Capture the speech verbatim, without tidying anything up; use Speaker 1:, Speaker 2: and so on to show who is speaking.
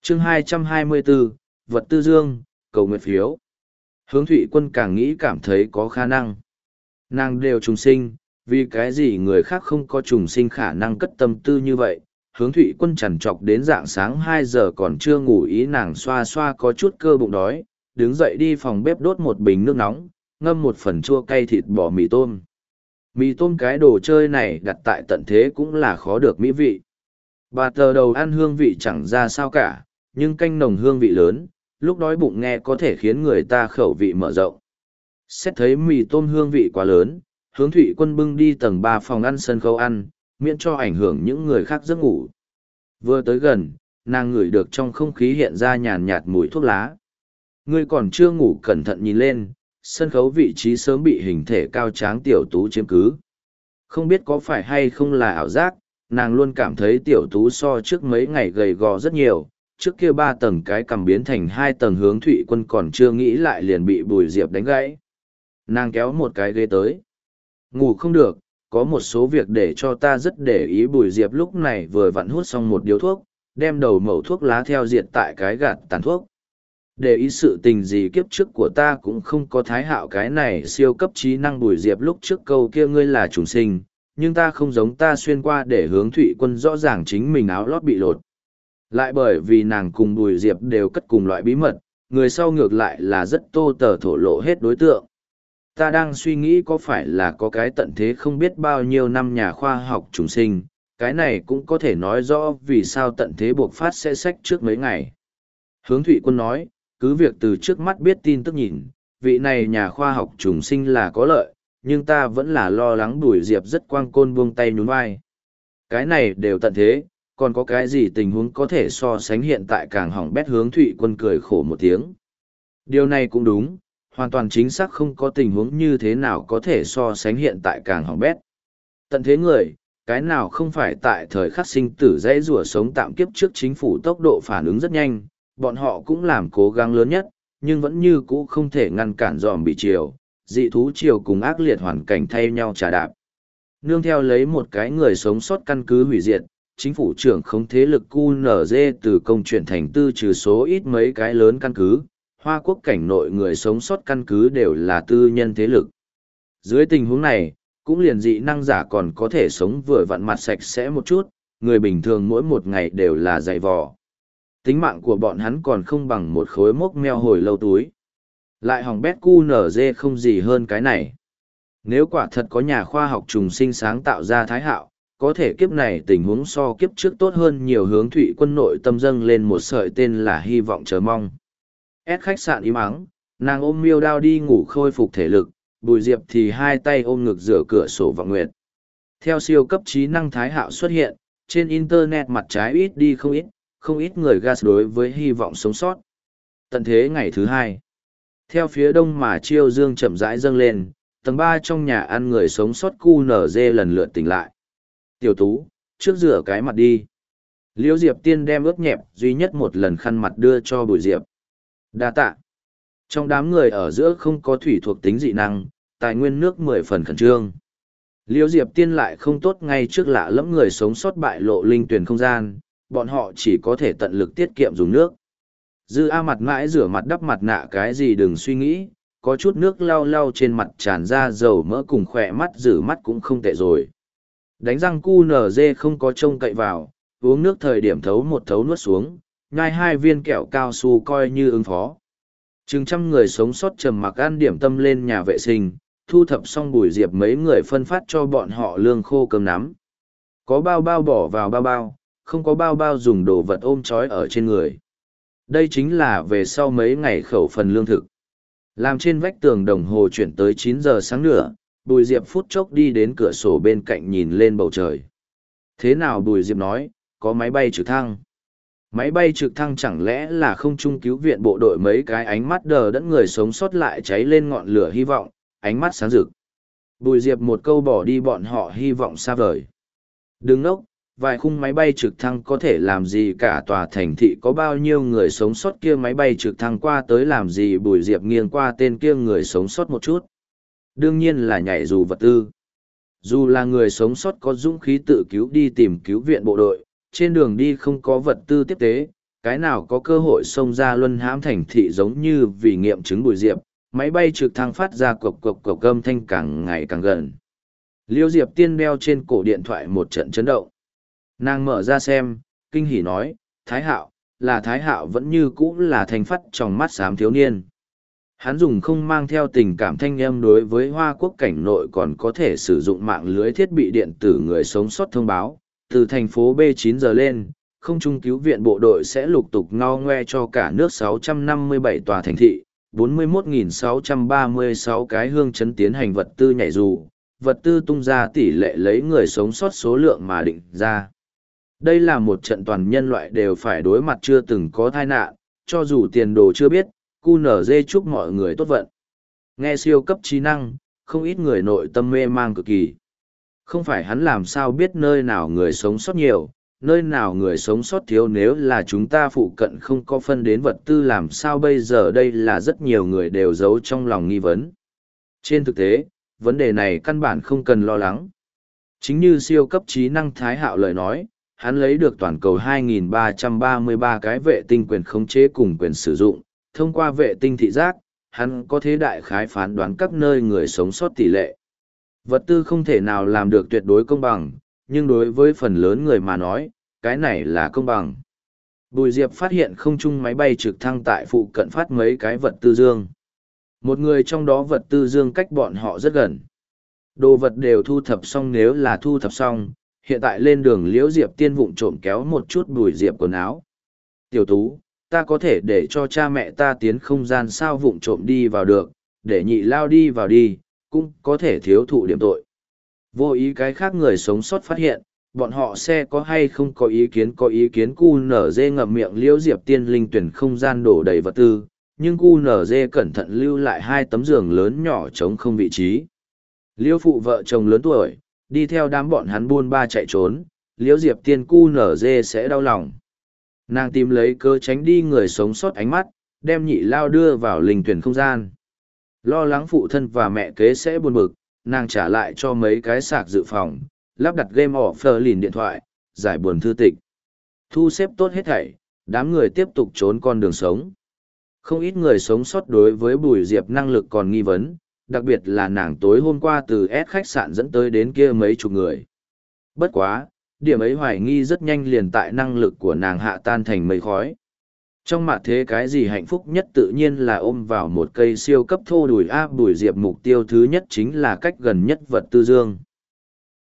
Speaker 1: chương hai trăm hai mươi bốn, vật tư dương, cầu nguyện phiếu. Hướng Thụy Quân càng nghĩ cảm thấy có khả năng. Nàng đều trùng sinh, vì cái gì người khác không có trùng sinh khả năng cất tâm tư như vậy. Hướng Thụy Quân chằn trọc đến dạng sáng hai giờ còn chưa ngủ, ý nàng xoa xoa có chút cơ bụng đói, đứng dậy đi phòng bếp đốt một bình nước nóng, ngâm một phần chua cay thịt bò mì tôm. Mì tôm cái đồ chơi này đặt tại tận thế cũng là khó được mỹ vị. Bà tờ đầu ăn hương vị chẳng ra sao cả, nhưng canh nồng hương vị lớn, lúc đói bụng nghe có thể khiến người ta khẩu vị mở rộng. Xét thấy mì tôm hương vị quá lớn, Hướng Thụy Quân bưng đi tầng ba phòng ăn sân khấu ăn, miễn cho ảnh hưởng những người khác giấc ngủ. Vừa tới gần, nàng ngửi được trong không khí hiện ra nhàn nhạt mùi thuốc lá. Ngươi còn chưa ngủ, cẩn thận nhìn lên, sân khấu vị trí sớm bị hình thể cao tráng Tiểu Tú chiếm cứ. Không biết có phải hay không là ảo giác, nàng luôn cảm thấy Tiểu Tú so trước mấy ngày gầy gò rất nhiều, trước kia ba tầng cái cằm biến thành hai tầng. Hướng Thụy Quân còn chưa nghĩ lại liền bị Bùi Diệp đánh gãy. Nàng kéo một cái ghế tới. Ngủ không được, có một số việc để cho ta rất để ý. Bùi Diệp lúc này vừa vặn hút xong một điếu thuốc, đem đầu mẩu thuốc lá theo diệt tại cái gạt tàn thuốc. Để ý sự tình gì kiếp trước của ta cũng không có Thái Hạo cái này siêu cấp trí năng. Bùi Diệp lúc trước câu kia ngươi là trùng sinh, nhưng ta không giống ta xuyên qua, để Hướng Thụy Quân rõ ràng chính mình áo lót bị lột. Lại bởi vì nàng cùng Bùi Diệp đều cất cùng loại bí mật, người sau ngược lại là rất tô tờ thổ lộ hết đối tượng. Ta đang suy nghĩ có phải là có cái tận thế không biết bao nhiêu năm nhà khoa học trùng sinh, cái này cũng có thể nói rõ vì sao tận thế buộc phát sẽ sách trước mấy ngày. Hướng Thụy Quân nói, cứ việc từ trước mắt biết tin tức nhìn, vị này nhà khoa học trùng sinh là có lợi, nhưng ta vẫn là lo lắng Bùi Diệp rất quang côn buông tay nhún vai. Cái này đều tận thế, còn có cái gì tình huống có thể so sánh hiện tại càng hỏng bét. Hướng Thụy Quân cười khổ một tiếng. Điều này cũng đúng, hoàn toàn chính xác không có tình huống như thế nào có thể so sánh hiện tại càng hỏng bét. Tận thế người, cái nào không phải tại thời khắc sinh tử dãy rủa sống tạm kiếp trước, chính phủ tốc độ phản ứng rất nhanh, bọn họ cũng làm cố gắng lớn nhất, nhưng vẫn như cũ không thể ngăn cản dòm bị triều, dị thú triều cùng ác liệt hoàn cảnh thay nhau trà đạp. Nương theo lấy một cái người sống sót căn cứ hủy diệt, chính phủ trưởng không thế lực quy en giê từ công chuyển thành tư, trừ số ít mấy cái lớn căn cứ, Hoa Quốc cảnh nội người sống sót căn cứ đều là tư nhân thế lực. Dưới tình huống này, cũng liền dị năng giả còn có thể sống vừa vặn mặt sạch sẽ một chút, người bình thường mỗi một ngày đều là dày vò. Tính mạng của bọn hắn còn không bằng một khối mốc meo hồi lâu túi. Lại hỏng bét quy en giê không gì hơn cái này. Nếu quả thật có nhà khoa học trùng sinh sáng tạo ra Thái Hạo, có thể kiếp này tình huống so kiếp trước tốt hơn nhiều. Hướng Thụy Quân nội tâm dâng lên một sợi tên là hy vọng chờ mong. Ép khách sạn im ắng, nàng ôm miêu đao đi ngủ khôi phục thể lực, Bùi Diệp thì hai tay ôm ngực dựa cửa sổ vọng nguyệt. Theo siêu cấp trí năng Thái Hạo xuất hiện, trên internet mặt trái ít đi không ít, không ít người gas đối với hy vọng sống sót. Tận thế ngày thứ hai, theo phía đông mà chiêu dương chậm rãi dâng lên, tầng ba trong nhà ăn người sống sót quy en giê lần lượt tỉnh lại. Tiểu Tú, trước rửa cái mặt đi. Liễu Diệp Tiên đem ướt nhẹp duy nhất một lần khăn mặt đưa cho Bùi Diệp. Đa tạ. Trong đám người ở giữa không có thủy thuộc tính dị năng, tài nguyên nước mười phần khẩn trương. Liễu Diệp Tiên lại không tốt ngay trước lạ lẫm người sống sót bại lộ linh tuyển không gian, bọn họ chỉ có thể tận lực tiết kiệm dùng nước. Dư A mặt mãi rửa mặt đắp mặt nạ cái gì đừng suy nghĩ, có chút nước lau lau trên mặt tràn ra dầu mỡ cùng khỏe mắt rửa mắt cũng không tệ rồi. Đánh răng quy en giê không có trông cậy vào, uống nước thời điểm thấu một thấu nuốt xuống, nhai hai viên kẹo cao su coi như ứng phó. Chừng trăm người sống sót trầm mặc ăn điểm tâm lên nhà vệ sinh, thu thập xong Bùi Diệp mấy người phân phát cho bọn họ lương khô cơm nắm. Có bao bao bỏ vào bao bao, không có bao bao dùng đồ vật ôm trói ở trên người. Đây chính là về sau mấy ngày khẩu phần lương thực. Làm trên vách tường đồng hồ chuyển tới chín giờ sáng nữa, Bùi Diệp phút chốc đi đến cửa sổ bên cạnh nhìn lên bầu trời. Thế nào? Bùi Diệp nói, có máy bay trực thăng. Máy bay trực thăng chẳng lẽ là không trung cứu viện bộ đội? Mấy cái ánh mắt đờ đẫn người sống sót lại cháy lên ngọn lửa hy vọng, ánh mắt sáng rực. Bùi Diệp một câu bỏ đi bọn họ hy vọng xa vời. Đừng ngốc, vài khung máy bay trực thăng có thể làm gì cả tòa thành thị có bao nhiêu người sống sót kia máy bay trực thăng qua tới làm gì? Bùi Diệp nghiêng qua tên kia người sống sót một chút. Đương nhiên là nhảy dù vật tư. Dù là người sống sót có dũng khí tự cứu đi tìm cứu viện bộ đội, trên đường đi không có vật tư tiếp tế, cái nào có cơ hội xông ra luân hãm thành thị giống như vì nghiệm chứng Bùi Diệp, máy bay trực thăng phát ra cộc cộc cộc âm thanh càng ngày càng gần. Liêu Diệp Tiên đeo trên cổ điện thoại một trận chấn động. Nàng mở ra xem, kinh hỉ nói, Thái Hạo, là Thái Hạo vẫn như cũ là thanh phát trong mắt xám thiếu niên. Hắn dùng không mang theo tình cảm thanh âm đối với Hoa Quốc cảnh nội còn có thể sử dụng mạng lưới thiết bị điện tử người sống sót thông báo, từ thành phố B chín giờ lên, không trung cứu viện bộ đội sẽ lục tục ngao ngoe cho cả nước sáu trăm năm mươi bảy tòa thành thị, bốn mươi mốt nghìn sáu trăm ba mươi sáu cái hương chấn tiến hành vật tư nhảy dù, vật tư tung ra tỷ lệ lấy người sống sót số lượng mà định ra. Đây là một trận toàn nhân loại đều phải đối mặt chưa từng có tai nạn, cho dù tiền đồ chưa biết, quy en giê chúc mọi người tốt vận. Nghe siêu cấp trí năng, không ít người nội tâm mê mang cực kỳ. Không phải hắn làm sao biết nơi nào người sống sót nhiều, nơi nào người sống sót thiếu, nếu là chúng ta phụ cận không có phân đến vật tư làm sao bây giờ, đây là rất nhiều người đều giấu trong lòng nghi vấn. Trên thực tế, vấn đề này căn bản không cần lo lắng. Chính như siêu cấp trí năng Thái Hạo lời nói, hắn lấy được toàn cầu hai nghìn ba trăm ba mươi ba cái vệ tinh quyền khống chế cùng quyền sử dụng, thông qua vệ tinh thị giác, hắn có thế đại khái phán đoán các nơi người sống sót tỷ lệ. Vật tư không thể nào làm được tuyệt đối công bằng, nhưng đối với phần lớn người mà nói, cái này là công bằng. Bùi Diệp phát hiện không trung máy bay trực thăng tại phụ cận phát mấy cái vật tư dương. Một người trong đó vật tư dương cách bọn họ rất gần. Đồ vật đều thu thập xong, nếu là thu thập xong, hiện tại lên đường Liễu Diệp Tiên vụng trộm kéo một chút Bùi Diệp quần áo. Tiểu Tú, ta có thể để cho cha mẹ ta tiến không gian sao vụng trộm đi vào được, để nhị lao đi vào đi, cũng có thể thiếu thụ điểm tội. Vô ý cái khác người sống sót phát hiện, bọn họ sẽ có hay không có ý kiến có ý kiến cu nở dê ngậm miệng Liễu Diệp Tiên linh tuyển không gian đổ đầy vật tư, nhưng cu nở dê cẩn thận lưu lại hai tấm giường lớn nhỏ trống không vị trí. Liễu phụ vợ chồng lớn tuổi, đi theo đám bọn hắn buôn ba chạy trốn, Liễu Diệp Tiên cu nở dê sẽ đau lòng. Nàng tìm lấy cơ tránh đi người sống sót ánh mắt, đem nhị lao đưa vào linh tuyển không gian. Lo lắng phụ thân và mẹ kế sẽ buồn bực, nàng trả lại cho mấy cái sạc dự phòng, lắp đặt game offline điện thoại, giải buồn thư tịch. Thu xếp tốt hết thảy, đám người tiếp tục trốn con đường sống. Không ít người sống sót đối với Bùi Diệp năng lực còn nghi vấn, đặc biệt là nàng tối hôm qua từ S khách sạn dẫn tới đến kia mấy chục người. Bất quá, điểm ấy hoài nghi rất nhanh liền tại năng lực của nàng hạ tan thành mây khói. Trong mặt thế cái gì hạnh phúc nhất tự nhiên là ôm vào một cây siêu cấp thô đùi áp Bùi Diệp, mục tiêu thứ nhất chính là cách gần nhất vật tư dương.